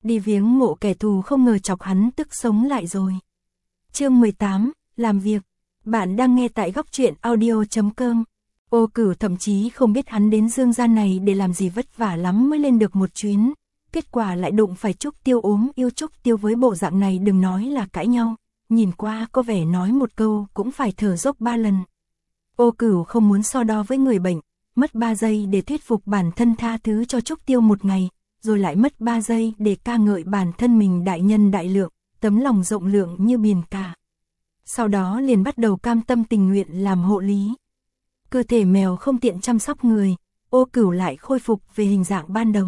đi viếng mộ kẻ thù không ngờ chọc hắn tức sống lại rồi. Chương 18, làm việc. Bạn đang nghe tại góc truyện audio.com. Ô Cửu thậm chí không biết hắn đến dương gian này để làm gì, vất vả lắm mới lên được một chuyến. Kết quả lại đụng phải Trúc Tiêu ốm yêu. Trúc Tiêu với bộ dạng này đừng nói là cãi nhau, nhìn qua có vẻ nói một câu cũng phải thở dốc 3 lần. Ô Cửu không muốn so đo với người bệnh, mất 3 giây để thuyết phục bản thân tha thứ cho Trúc Tiêu một ngày, rồi lại mất 3 giây để ca ngợi bản thân mình đại nhân đại lượng, tấm lòng rộng lượng như biển cả. Sau đó liền bắt đầu cam tâm tình nguyện làm hộ lý. Cơ thể mèo không tiện chăm sóc người, Ô Cửu lại khôi phục về hình dạng ban đầu.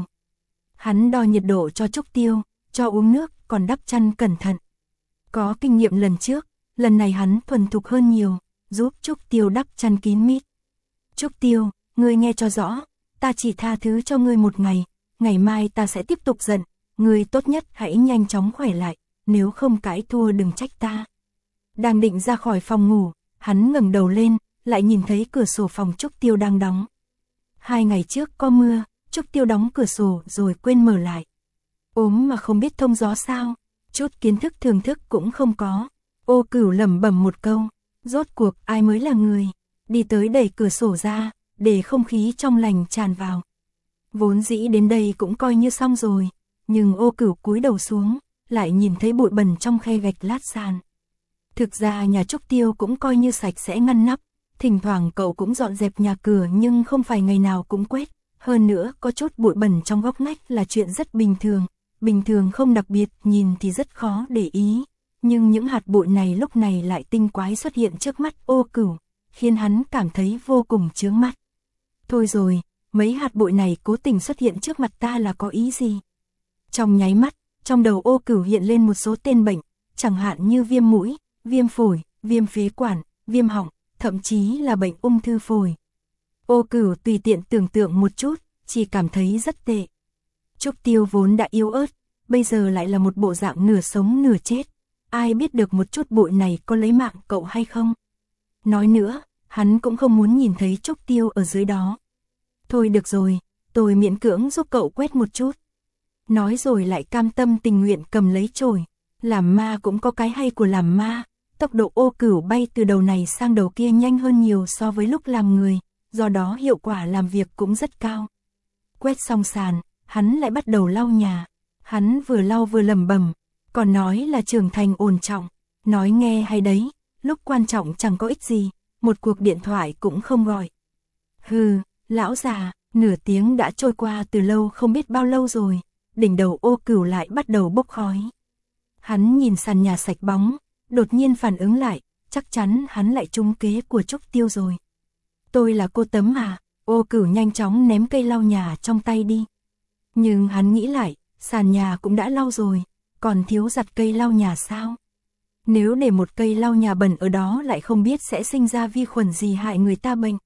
Hắn đo nhiệt độ cho Trúc Tiêu, cho uống nước, còn đắp chăn cẩn thận. Có kinh nghiệm lần trước, lần này hắn thuần thục hơn nhiều, giúp Trúc Tiêu đắp chăn kín mít. Trúc Tiêu, ngươi nghe cho rõ, ta chỉ tha thứ cho ngươi một ngày, ngày mai ta sẽ tiếp tục giận, ngươi tốt nhất hãy nhanh chóng khỏe lại, nếu không cãi thua đừng trách ta. Đang định ra khỏi phòng ngủ, hắn ngẩng đầu lên, lại nhìn thấy cửa sổ phòng Trúc Tiêu đang đóng. 2 ngày trước có mưa, Trúc Tiêu đóng cửa sổ rồi quên mở lại. Ốm mà không biết thông gió sao, chút kiến thức thường thức cũng không có. Ô Cửu lẩm bẩm một câu, rốt cuộc ai mới là người, đi tới đẩy cửa sổ ra, để không khí trong lành tràn vào. Vốn dĩ đến đây cũng coi như xong rồi, nhưng Ô Cửu cúi đầu xuống, lại nhìn thấy bụi bẩn trong khe gạch lát sàn. Thực ra nhà Trúc Tiêu cũng coi như sạch sẽ ngăn nắp, thỉnh thoảng cậu cũng dọn dẹp nhà cửa nhưng không phải ngày nào cũng quét, hơn nữa có chút bụi bẩn trong góc ngách là chuyện rất bình thường không đặc biệt, nhìn thì rất khó để ý, nhưng những hạt bụi này lúc này lại tinh quái xuất hiện trước mắt Ô Cửu, khiến hắn cảm thấy vô cùng chướng mắt. Thôi rồi, mấy hạt bụi này cố tình xuất hiện trước mặt ta là có ý gì? Trong nháy mắt, trong đầu Ô Cửu hiện lên một số tên bệnh, chẳng hạn như viêm mũi, viêm phổi, viêm phế quản, viêm họng, thậm chí là bệnh ung thư phổi. Ô Cửu tùy tiện tưởng tượng một chút, chỉ cảm thấy rất tệ. Trúc Tiêu vốn đã yếu ớt, bây giờ lại là một bộ dạng nửa sống nửa chết. Ai biết được một chút bụi này có lấy mạng cậu hay không? Nói nữa, hắn cũng không muốn nhìn thấy Trúc Tiêu ở dưới đó. Thôi được rồi, tôi miễn cưỡng giúp cậu quét một chút. Nói rồi lại cam tâm tình nguyện cầm lấy chổi. Làm ma cũng có cái hay của làm ma. Tốc độ Ô Cửu bay từ đầu này sang đầu kia nhanh hơn nhiều so với lúc làm người, do đó hiệu quả làm việc cũng rất cao. Quét xong sàn, hắn lại bắt đầu lau nhà. Hắn vừa lau vừa lẩm bẩm, còn nói là trưởng thành ổn trọng, nói nghe hay đấy, lúc quan trọng chẳng có ích gì, một cuộc điện thoại cũng không gọi. Hừ, lão già, nửa tiếng đã trôi qua từ lâu không biết bao lâu rồi, đỉnh đầu Ô Cửu lại bắt đầu bốc khói. Hắn nhìn sàn nhà sạch bóng, đột nhiên phản ứng lại, chắc chắn hắn lại trúng kế của Trúc Tiêu rồi. Tôi là cô Tấm à? Ô Cửu nhanh chóng ném cây lau nhà trong tay đi. Nhưng hắn nghĩ lại, sàn nhà cũng đã lau rồi, còn thiếu giặt cây lau nhà sao? Nếu để một cây lau nhà bẩn ở đó lại không biết sẽ sinh ra vi khuẩn gì hại người ta bệnh.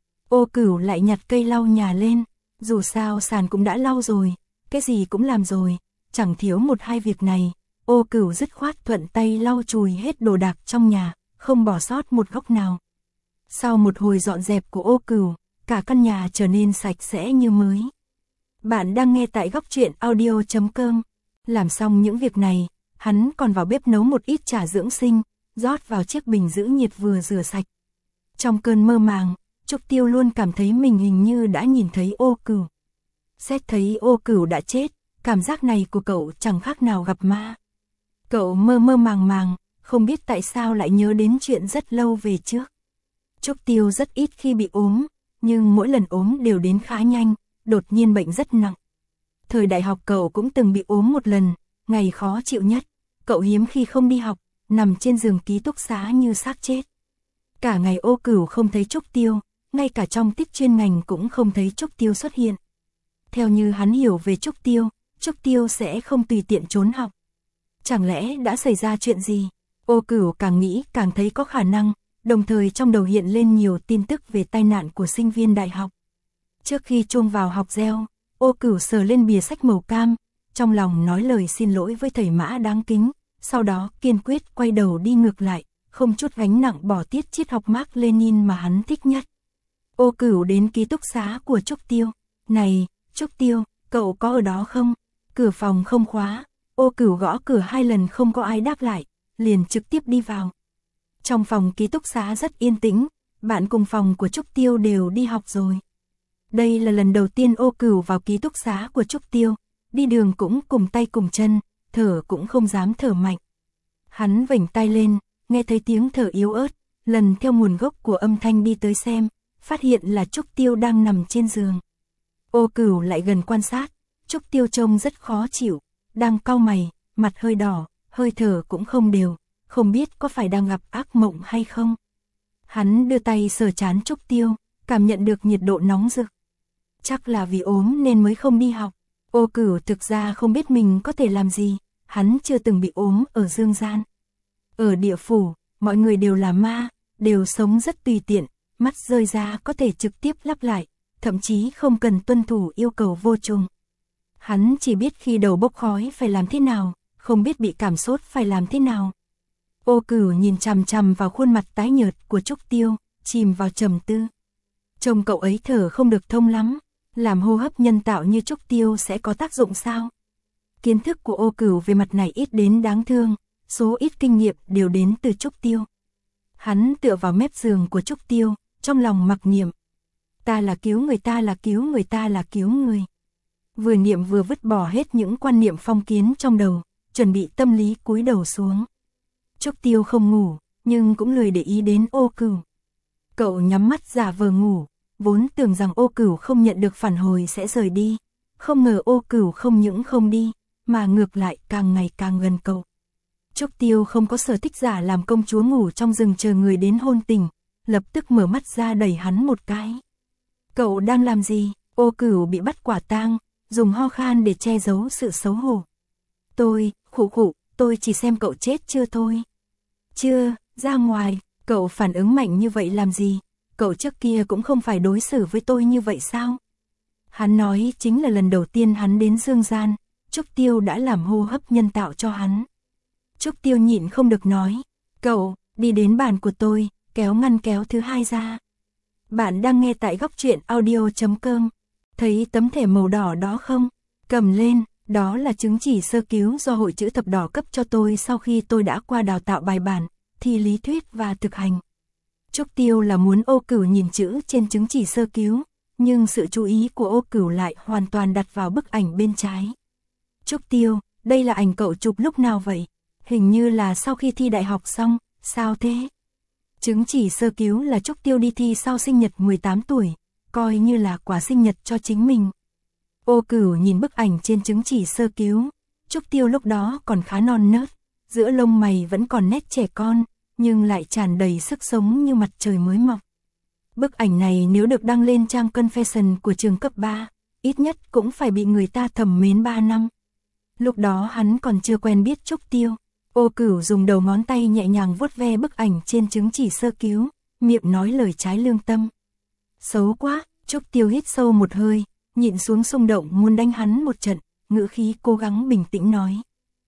Ô Cửu lại nhặt cây lau nhà lên, dù sao sàn cũng đã lau rồi, cái gì cũng làm rồi, chẳng thiếu một hai việc này. Ô Cửu dứt khoát thuận tay lau chùi hết đồ đạc trong nhà, không bỏ sót một góc nào. Sau một hồi dọn dẹp của Ô Cửu, cả căn nhà trở nên sạch sẽ như mới. Bạn đang nghe tại góc truyện audio.com. Làm xong những việc này, hắn còn vào bếp nấu một ít trà dưỡng sinh, rót vào chiếc bình giữ nhiệt vừa rửa sạch. Trong cơn mơ màng, Trúc Tiêu luôn cảm thấy mình hình như đã nhìn thấy Ô Cửu. Xét thấy Ô Cửu đã chết, cảm giác này của cậu chẳng khác nào gặp ma. Cậu mơ mơ màng, không biết tại sao lại nhớ đến chuyện rất lâu về trước. Trúc Tiêu rất ít khi bị ốm, nhưng mỗi lần ốm đều đến khá nhanh, đột nhiên bệnh rất nặng. Thời đại học cậu cũng từng bị ốm một lần, ngày khó chịu nhất, cậu hiếm khi không đi học, nằm trên giường ký túc xá như xác chết. Cả ngày Ô Cửu không thấy Trúc Tiêu, ngay cả trong tiết chuyên ngành cũng không thấy Trúc Tiêu xuất hiện. Theo như hắn hiểu về Trúc Tiêu sẽ không tùy tiện trốn học. Chẳng lẽ đã xảy ra chuyện gì? Ô Cửu càng nghĩ càng thấy có khả năng, đồng thời trong đầu hiện lên nhiều tin tức về tai nạn của sinh viên đại học. Trước khi chuông vào học reo, Ô Cửu sờ lên bìa sách màu cam, trong lòng nói lời xin lỗi với thầy Mã đáng kính, sau đó kiên quyết quay đầu đi ngược lại, không chút gánh nặng bỏ tiết triết học Mác Lênin mà hắn thích nhất. Ô Cửu đến ký túc xá của Trúc Tiêu. Này, Trúc Tiêu, cậu có ở đó không? Cửa phòng không khóa, Ô Cửu gõ cửa 2 lần không có ai đáp lại, liền trực tiếp đi vào. Trong phòng ký túc xá rất yên tĩnh, bạn cùng phòng của Trúc Tiêu đều đi học rồi. Đây là lần đầu tiên Ô Cửu vào ký túc xá của Trúc Tiêu, đi đường cũng cùng tay cùng chân, thở cũng không dám thở mạnh. Hắn vểnh tai lên, nghe thấy tiếng thở yếu ớt, lần theo nguồn gốc của âm thanh đi tới xem, phát hiện là Trúc Tiêu đang nằm trên giường. Ô Cửu lại gần quan sát, Trúc Tiêu trông rất khó chịu, đang cau mày, mặt hơi đỏ, hơi thở cũng không đều, không biết có phải đang gặp ác mộng hay không. Hắn đưa tay sờ trán Trúc Tiêu, cảm nhận được nhiệt độ nóng rực. Chắc là vì ốm nên mới không đi học. Ô Cửu thực ra không biết mình có thể làm gì, hắn chưa từng bị ốm ở dương gian. Ở địa phủ, mọi người đều là ma, đều sống rất tùy tiện, mắt rơi ra có thể trực tiếp lắp lại, thậm chí không cần tuân thủ yêu cầu vô trùng. Hắn chỉ biết khi đầu bốc khói phải làm thế nào, không biết bị cảm sốt phải làm thế nào. Ô Cửu nhìn chằm chằm vào khuôn mặt tái nhợt của Trúc Tiêu, chìm vào trầm tư. Trông cậu ấy thở không được thông lắm, làm hô hấp nhân tạo như Trúc Tiêu sẽ có tác dụng sao? Kiến thức của Ô Cửu về mặt này ít đến đáng thương, số ít kinh nghiệm đều đến từ Trúc Tiêu. Hắn tựa vào mép giường của Trúc Tiêu, trong lòng mặc niệm. Ta là cứu người, ta là cứu người, ta là cứu người. Vừa niệm vừa vứt bỏ hết những quan niệm phong kiến trong đầu, chuẩn bị tâm lý cúi đầu xuống. Trúc Tiêu không ngủ, nhưng cũng lười để ý đến Ô Cửu. Cậu nhắm mắt giả vờ ngủ, vốn tưởng rằng Ô Cửu không nhận được phản hồi sẽ rời đi. Không ngờ Ô Cửu không những không đi, mà ngược lại càng ngày càng gần cậu. Trúc Tiêu không có sở thích giả làm công chúa ngủ trong rừng chờ người đến hôn tình, lập tức mở mắt ra đẩy hắn một cái. Cậu đang làm gì? Ô Cửu bị bắt quả tang, dùng ho khan để che giấu sự xấu hổ. Tôi, khụ, tôi chỉ xem cậu chết chưa thôi. Chưa, ra ngoài, cậu phản ứng mạnh như vậy làm gì? Cậu trước kia cũng không phải đối xử với tôi như vậy sao? Hắn nói chính là lần đầu tiên hắn đến dương gian, Trúc Tiêu đã làm hô hấp nhân tạo cho hắn. Trúc Tiêu nhịn không được nói, cậu, đi đến bàn của tôi, kéo ngăn kéo thứ 2 ra. Bạn đang nghe tại góc truyện audio.com. Thấy tấm thẻ màu đỏ đó không? Cầm lên, đó là chứng chỉ sơ cứu do Hội Chữ Thập Đỏ cấp cho tôi sau khi tôi đã qua đào tạo bài bản, thi lý thuyết và thực hành. Trúc Tiêu là muốn Ô Cửu nhìn chữ trên chứng chỉ sơ cứu, nhưng sự chú ý của Ô Cửu lại hoàn toàn đặt vào bức ảnh bên trái. Trúc Tiêu, đây là ảnh cậu chụp lúc nào vậy? Hình như là sau khi thi đại học xong, sao thế? Chứng chỉ sơ cứu là Trúc Tiêu đi thi sau sinh nhật 18 tuổi, coi như là quà sinh nhật cho chính mình. Ô Cửu nhìn bức ảnh trên chứng chỉ sơ cứu, Trúc Tiêu lúc đó còn khá non nớt, giữa lông mày vẫn còn nét trẻ con, nhưng lại tràn đầy sức sống như mặt trời mới mọc. Bức ảnh này nếu được đăng lên trang Confession của trường cấp 3, ít nhất cũng phải bị người ta thầm mến 3 năm. Lúc đó hắn còn chưa quen biết Trúc Tiêu. Ô Cửu dùng đầu ngón tay nhẹ nhàng vuốt ve bức ảnh trên chứng chỉ sơ cứu, miệng nói lời trái lương tâm. Xấu quá, Trúc Tiêu hít sâu một hơi, nhịn xuống xung động muốn đánh hắn một trận, ngữ khí cố gắng bình tĩnh nói.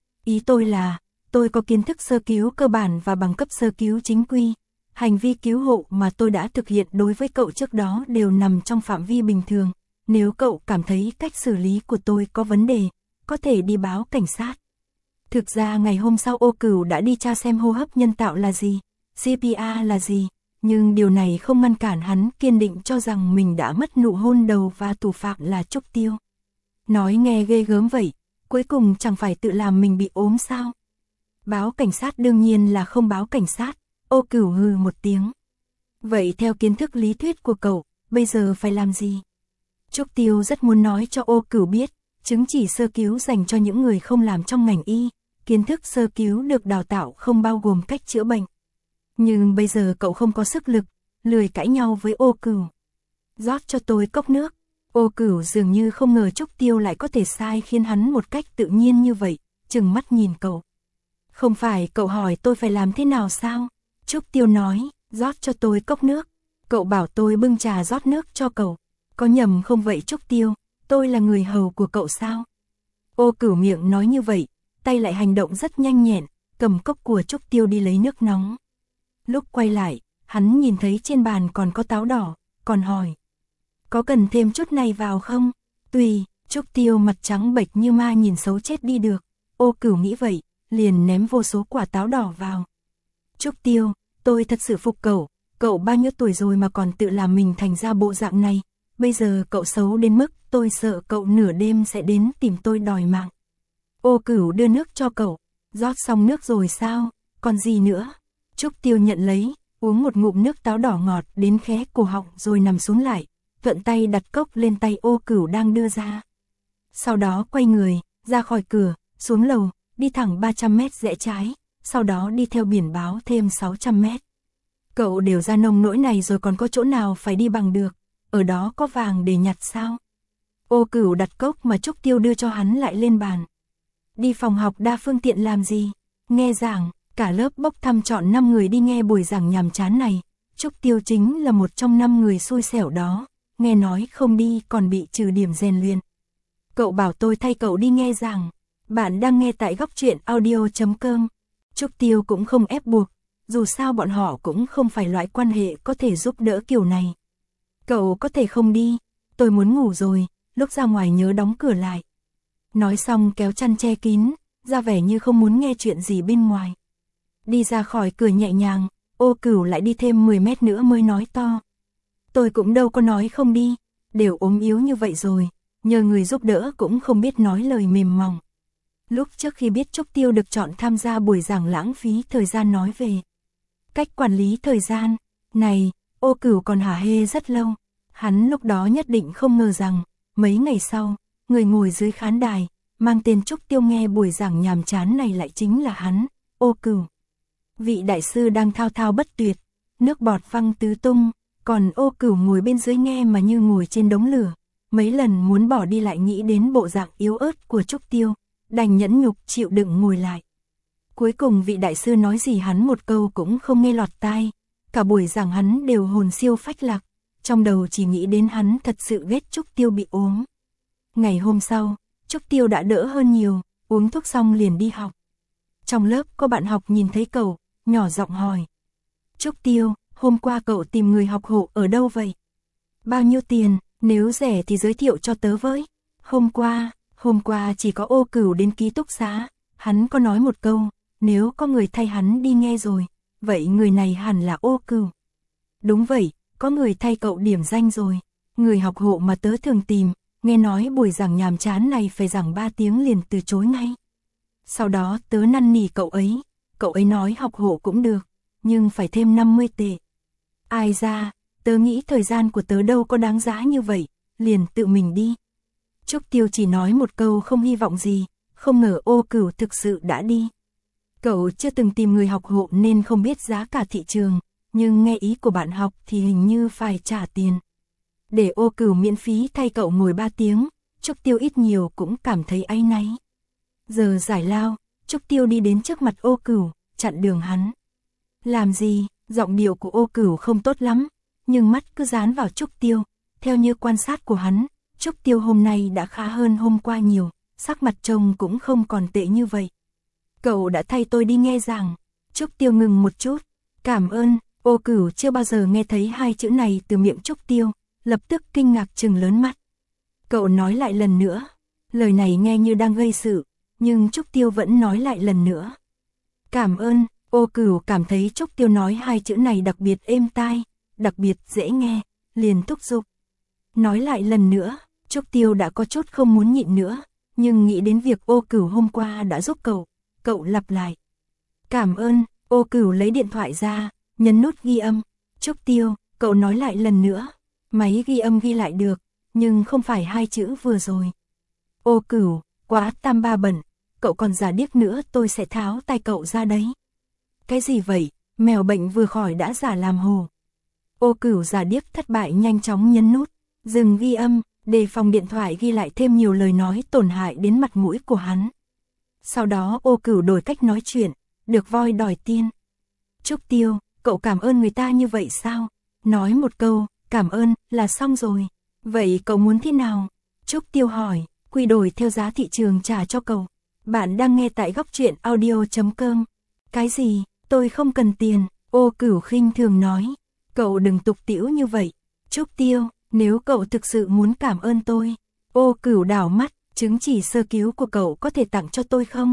Ý tôi là, tôi có kiến thức sơ cứu cơ bản và bằng cấp sơ cứu chính quy. Hành vi cứu hộ mà tôi đã thực hiện đối với cậu trước đó đều nằm trong phạm vi bình thường. Nếu cậu cảm thấy cách xử lý của tôi có vấn đề, có thể đi báo cảnh sát. Thực ra ngày hôm sau Ô Cửu đã đi tra xem hô hấp nhân tạo là gì, CPR là gì, nhưng điều này không ngăn cản hắn kiên định cho rằng mình đã mất nụ hôn đầu và thủ phạm là Trúc Tiêu. Nói nghe ghê gớm vậy, cuối cùng chẳng phải tự làm mình bị ốm sao? Báo cảnh sát đương nhiên là không báo cảnh sát, Ô Cửu hừ một tiếng. Vậy theo kiến thức lý thuyết của cậu, bây giờ phải làm gì? Trúc Tiêu rất muốn nói cho Ô Cửu biết, chứng chỉ sơ cứu dành cho những người không làm trong ngành y, kiến thức sơ cứu được đào tạo không bao gồm cách chữa bệnh. Nhưng bây giờ cậu không có sức lực, lười cãi nhau với Ô Cửu. Rót cho tôi cốc nước. Ô Cửu dường như không ngờ Trúc Tiêu lại có thể sai khiến hắn một cách tự nhiên như vậy, trừng mắt nhìn cậu. Không phải cậu hỏi tôi phải làm thế nào sao? Trúc Tiêu nói, rót cho tôi cốc nước. Cậu bảo tôi bưng trà rót nước cho cậu. Có nhầm không vậy Trúc Tiêu? Tôi là người hầu của cậu sao? Ô Cửu miệng nói như vậy, tay lại hành động rất nhanh nhẹn, cầm cốc của Trúc Tiêu đi lấy nước nóng. Lúc quay lại, hắn nhìn thấy trên bàn còn có táo đỏ, còn hỏi. Có cần thêm chút này vào không? Tùy, Trúc Tiêu mặt trắng bệch như ma nhìn xấu chết đi được. Ô Cửu nghĩ vậy, liền ném vô số quả táo đỏ vào. Trúc Tiêu, tôi thật sự phục cậu bao nhiêu tuổi rồi mà còn tự làm mình thành ra bộ dạng này. Bây giờ cậu xấu đến mức tôi sợ cậu nửa đêm sẽ đến tìm tôi đòi mạng. Ô Cửu đưa nước cho cậu, rót xong nước rồi sao, còn gì nữa? Trúc Tiêu nhận lấy, uống một ngụm nước táo đỏ ngọt đến khé cổ họng rồi nằm xuống lại, thuận tay đặt cốc lên tay Ô Cửu đang đưa ra. Sau đó quay người, ra khỏi cửa, xuống lầu, đi thẳng 300 mét rẽ trái, sau đó đi theo biển báo thêm 600 mét. Cậu đều ra nông nỗi này rồi còn có chỗ nào phải đi bằng được, ở đó có vàng để nhặt sao? Ô Cửu đặt cốc mà Trúc Tiêu đưa cho hắn lại lên bàn. Đi phòng học đa phương tiện làm gì? Nghe giảng, cả lớp bốc thăm chọn 5 người đi nghe buổi giảng nhàm chán này. Trúc Tiêu chính là một trong 5 người xui xẻo đó, nghe nói không đi còn bị trừ điểm rèn luyện. Cậu bảo tôi thay cậu đi nghe giảng. Bạn đang nghe tại góc truyện audio.com. Trúc Tiêu cũng không ép buộc, dù sao bọn họ cũng không phải loại quan hệ có thể giúp đỡ kiểu này. Cậu có thể không đi, tôi muốn ngủ rồi, lúc ra ngoài nhớ đóng cửa lại. Nói xong kéo chăn che kín, ra vẻ như không muốn nghe chuyện gì bên ngoài. Đi ra khỏi cửa nhẹ nhàng, Ô Cửu lại đi thêm 10 mét nữa mới nói to. Tôi cũng đâu có nói không đi, đều ốm yếu như vậy rồi, nhờ người giúp đỡ cũng không biết nói lời mềm mỏng. Lúc trước khi biết Trúc Tiêu được chọn tham gia buổi giảng lãng phí thời gian nói về cách quản lý thời gian, này, Ô Cửu còn hả hê rất lâu. Hắn lúc đó nhất định không ngờ rằng, mấy ngày sau, người ngồi dưới khán đài, mang tên Trúc Tiêu nghe buổi giảng nhàm chán này lại chính là hắn, Ô Cửu. Vị đại sư đang thao thao bất tuyệt, nước bọt văng tứ tung, còn Ô Cửu ngồi bên dưới nghe mà như ngồi trên đống lửa. Mấy lần muốn bỏ đi lại nghĩ đến bộ dạng yếu ớt của Trúc Tiêu, đành nhẫn nhục chịu đựng ngồi lại. Cuối cùng vị đại sư nói gì hắn một câu cũng không nghe lọt tai, cả buổi giảng hắn đều hồn siêu phách lạc, trong đầu chỉ nghĩ đến hắn thật sự ghét Trúc Tiêu bị ốm. Ngày hôm sau, Trúc Tiêu đã đỡ hơn nhiều, uống thuốc xong liền đi học. Trong lớp có bạn học nhìn thấy cậu, nhỏ giọng hỏi. Trúc Tiêu, hôm qua cậu tìm người học hộ ở đâu vậy? Bao nhiêu tiền, nếu rẻ thì giới thiệu cho tớ với. Hôm qua chỉ có Ô Cửu đến ký túc xá, hắn có nói một câu, nếu có người thay hắn đi nghe rồi, vậy người này hẳn là Ô Cửu. Đúng vậy, có người thay cậu điểm danh rồi, người học hộ mà tớ thường tìm, nghe nói buổi giảng nhàm chán này phải giảng 3 tiếng liền từ chối ngay. Sau đó tớ năn nỉ cậu ấy nói học hộ cũng được, nhưng phải thêm 50 tệ. Ai ra, tớ nghĩ thời gian của tớ đâu có đáng giá như vậy, liền tự mình đi. Trúc Tiêu chỉ nói một câu không hy vọng gì, không ngờ Ô Cửu thực sự đã đi. Cậu chưa từng tìm người học hộ nên không biết giá cả thị trường, nhưng nghe ý của bạn học thì hình như phải trả tiền. Để Ô Cửu miễn phí thay cậu ngồi 3 tiếng, Trúc Tiêu ít nhiều cũng cảm thấy áy náy. Giờ giải lao, Trúc Tiêu đi đến trước mặt Ô Cửu, chặn đường hắn. Làm gì, giọng điệu của Ô Cửu không tốt lắm, nhưng mắt cứ dán vào Trúc Tiêu. Theo như quan sát của hắn, Trúc Tiêu hôm nay đã khá hơn hôm qua nhiều, sắc mặt trông cũng không còn tệ như vậy. Cậu đã thay tôi đi nghe giảng. Trúc Tiêu ngừng một chút. Cảm ơn. Ô Cửu chưa bao giờ nghe thấy hai chữ này từ miệng Trúc Tiêu, lập tức kinh ngạc trừng lớn mắt. Cậu nói lại lần nữa. Lời này nghe như đang gây sự, nhưng Trúc Tiêu vẫn nói lại lần nữa. Cảm ơn. Ô Cửu cảm thấy Trúc Tiêu nói hai chữ này đặc biệt êm tai, đặc biệt dễ nghe, liền thúc giục. Nói lại lần nữa. Trúc Tiêu đã có chút không muốn nhịn nữa, nhưng nghĩ đến việc Ô Cửu hôm qua đã giúp cậu lặp lại. Cảm ơn. Ô Cửu lấy điện thoại ra, nhấn nút ghi âm. Trúc Tiêu, cậu nói lại lần nữa. Máy ghi âm ghi lại được, nhưng không phải hai chữ vừa rồi. Ô Cửu, quá tam ba bẩn, cậu còn giả điếc nữa tôi sẽ tháo tay cậu ra đấy. Cái gì vậy, mèo bệnh vừa khỏi đã giả làm hồ. Ô Cửu giả điếc thất bại nhanh chóng nhấn nút, dừng ghi âm, đề phòng điện thoại ghi lại thêm nhiều lời nói tổn hại đến mặt mũi của hắn. Sau đó Ô Cửu đổi cách nói chuyện, được voi đòi tiên. Trúc Tiêu, cậu cảm ơn người ta như vậy sao? Nói một câu, cảm ơn, là xong rồi. Vậy cậu muốn thế nào? Trúc Tiêu hỏi, quy đổi theo giá thị trường trả cho cậu. Bạn đang nghe tại góc truyện audio.com. Cái gì? Tôi không cần tiền. Ô Cửu khinh thường nói. Cậu đừng tục tĩu như vậy. Trúc Tiêu, nếu cậu thực sự muốn cảm ơn tôi, Ô Cửu đảo mắt, chứng chỉ sơ cứu của cậu có thể tặng cho tôi không?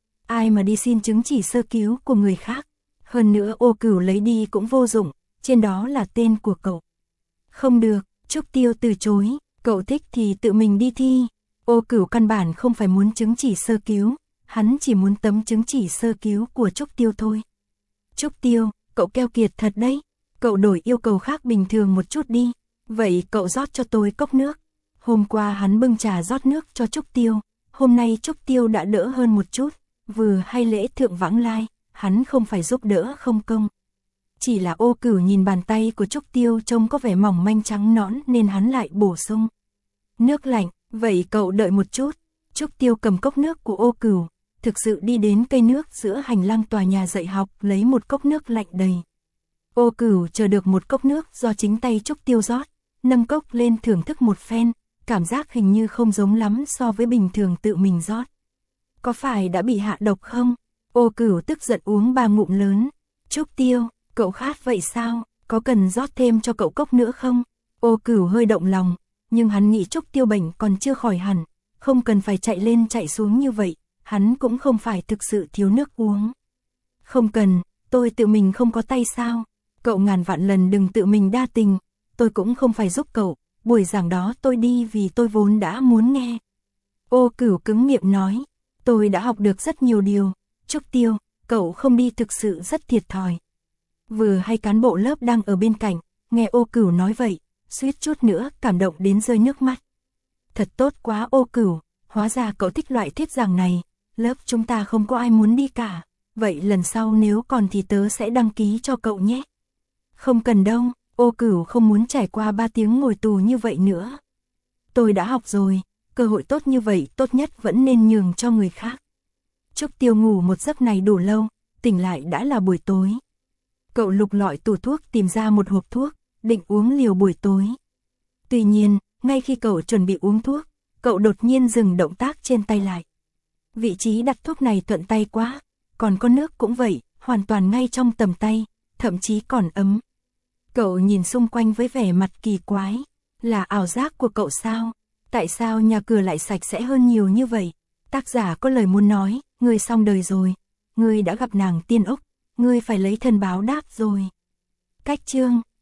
Ai mà đi xin chứng chỉ sơ cứu của người khác. Hơn nữa Ô Cửu lấy đi cũng vô dụng, trên đó là tên của cậu. Không được, Trúc Tiêu từ chối, cậu thích thì tự mình đi thi. Ô Cửu căn bản không phải muốn chứng chỉ sơ cứu, hắn chỉ muốn tấm chứng chỉ sơ cứu của Trúc Tiêu thôi. Trúc Tiêu, cậu keo kiệt thật đấy, cậu đổi yêu cầu khác bình thường một chút đi, vậy cậu rót cho tôi cốc nước. Hôm qua hắn bưng trà rót nước cho Trúc Tiêu, hôm nay Trúc Tiêu đã đỡ hơn một chút, vừa hay lễ thượng vãng lai, hắn không phải giúp đỡ không công. Chỉ là Ô Cửu nhìn bàn tay của Trúc Tiêu trông có vẻ mỏng manh trắng nõn nên hắn lại bổ sung. Nước lạnh, vậy cậu đợi một chút. Trúc Tiêu cầm cốc nước của Ô Cửu, thực sự đi đến cây nước giữa hành lang tòa nhà dạy học lấy một cốc nước lạnh đầy. Ô Cửu chờ được một cốc nước do chính tay Trúc Tiêu rót, nâng cốc lên thưởng thức một phen, cảm giác hình như không giống lắm so với bình thường tự mình rót. Có phải đã bị hạ độc không? Ô Cửu tức giận uống 3 ngụm lớn. Trúc Tiêu, cậu khát vậy sao? Có cần rót thêm cho cậu cốc nữa không? Ô Cửu hơi động lòng, nhưng hắn nghĩ Trúc Tiêu bệnh còn chưa khỏi hẳn, không cần phải chạy lên chạy xuống như vậy, hắn cũng không phải thực sự thiếu nước uống. Không cần, tôi tự mình không có tay sao? Cậu ngàn vạn lần đừng tự mình đa tình, tôi cũng không phải giúp cậu, buổi giảng đó tôi đi vì tôi vốn đã muốn nghe. Ô Cửu cứng miệng nói, tôi đã học được rất nhiều điều, Trúc Tiêu, cậu không đi thực sự rất thiệt thòi. Vừa hay cán bộ lớp đang ở bên cạnh, nghe Ô Cửu nói vậy, suýt chút nữa cảm động đến rơi nước mắt. Thật tốt quá Ô Cửu, hóa ra cậu thích loại thuyết giảng này, lớp chúng ta không có ai muốn đi cả, vậy lần sau nếu còn thì tớ sẽ đăng ký cho cậu nhé. Không cần đâu, Ô Cửu không muốn trải qua 3 tiếng ngồi tù như vậy nữa. Tôi đã học rồi, cơ hội tốt như vậy tốt nhất vẫn nên nhường cho người khác. Trúc Tiêu ngủ một giấc này đủ lâu, tỉnh lại đã là buổi tối. Cậu lục lọi tủ thuốc tìm ra một hộp thuốc, định uống liều buổi tối. Tuy nhiên, ngay khi cậu chuẩn bị uống thuốc, cậu đột nhiên dừng động tác trên tay lại. Vị trí đặt thuốc này thuận tay quá, còn có nước cũng vậy, hoàn toàn ngay trong tầm tay, thậm chí còn ấm. Cậu nhìn xung quanh với vẻ mặt kỳ quái, là ảo giác của cậu sao? Tại sao nhà cửa lại sạch sẽ hơn nhiều như vậy? Tác giả có lời muốn nói, ngươi xong đời rồi, ngươi đã gặp nàng tiên ốc, ngươi phải lấy thân báo đáp rồi. Cách chương